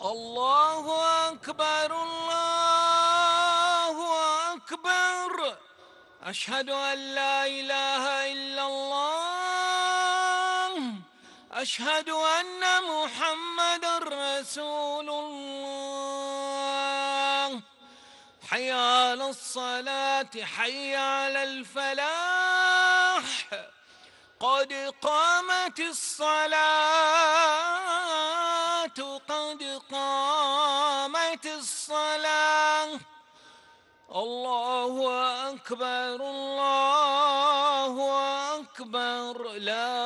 الله أكبر الله أكبر. أشهد أن لا إله إلا الله. أشهد أن محمدًا رسول الله. حي على الصلاة حي على الفلاح. قد قامت الصلاة قد قامت الصلاة. الله أكبر الله أكبر. لا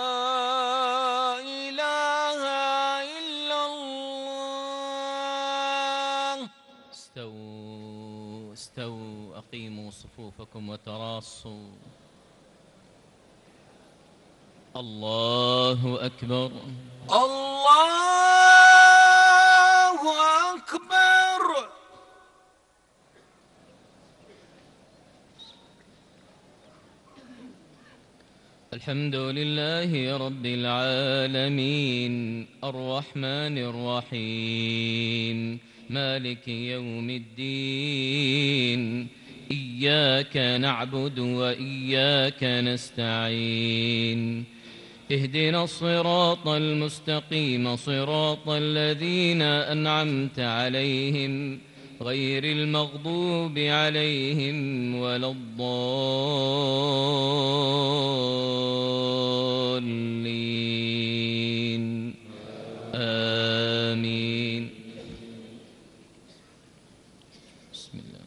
إله إلا الله. استووا استووا، أقيموا صفوفكم وتراصوا. الله أكبر الله أكبر. الحمد لله رب العالمين، الرحمن الرحيم، مالك يوم الدين. إياك نعبد وإياك نستعين. اهدنا الصراط المستقيم، صراط الذين أنعمت عليهم غير المغضوب عليهم ولا الضالين. آمين. بسم الله.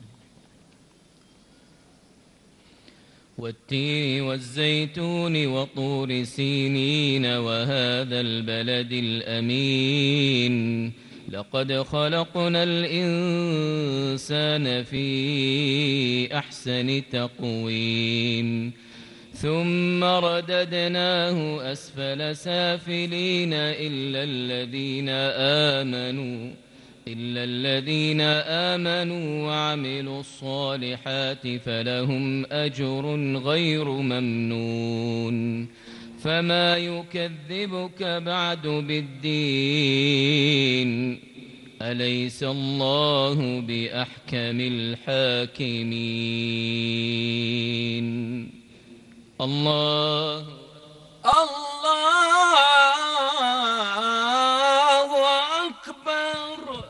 والتين والزيتون وطور سينين وهذا البلد الأمين. لقد خلقنا الإنسان في أحسن تقويم، ثم رددناه أسفل سافلين إلا الذين آمنوا وعملوا الصالحات فلهم أجر غير ممنون. فما يكذبك بعد بالدين؟ أليس الله بأحكم الحاكمين؟ الله أكبر.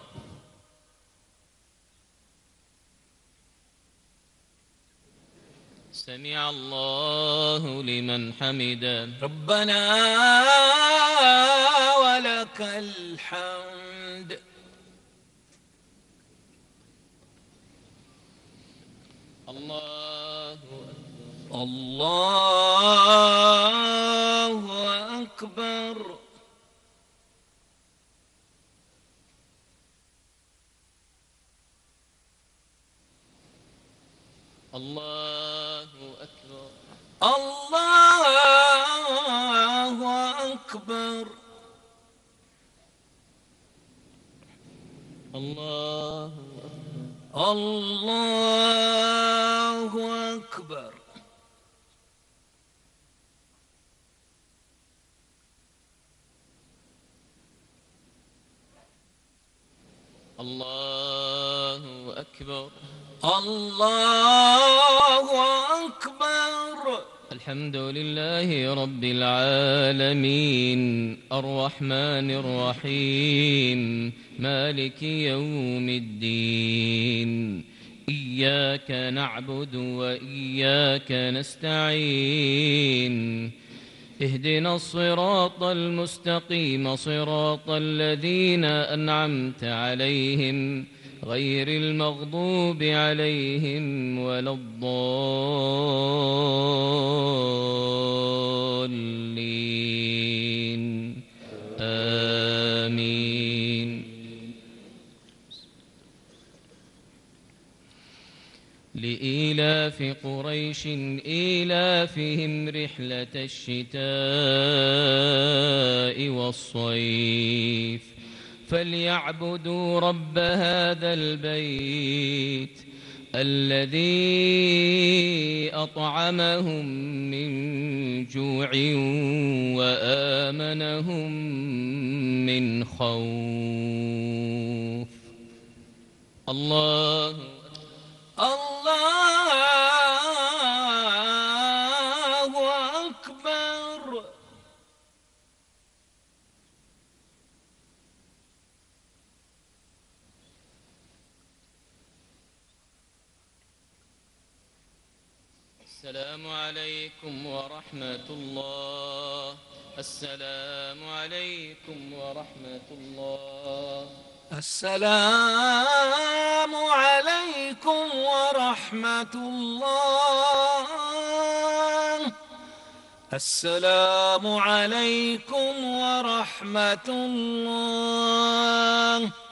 سمع الله لمن حمده. ربنا ولك الحمد. الله أكبر. الله أكبر. الله أكبر. الله أكبر. الله أكبر. الله أكبر. الحمد لله رب العالمين، الرحمن الرحيم، مالك يوم الدين. إياك نعبد وإياك نستعين. اهدنا الصراط المستقيم، صراط الذين أنعمت عليهم غير المغضوب عليهم ولا الضالين. آمين. لإيلاف قريش إيلافهم رحلة الشتاء والصيف فليعبدوا رب هذا البيت الذي أطعمهم من جوع وآمنهم من خوف. الله أكبر. السلام عليكم ورحمة الله. السلام عليكم ورحمة الله. السلام عليكم ورحمة الله. السلام عليكم ورحمة الله.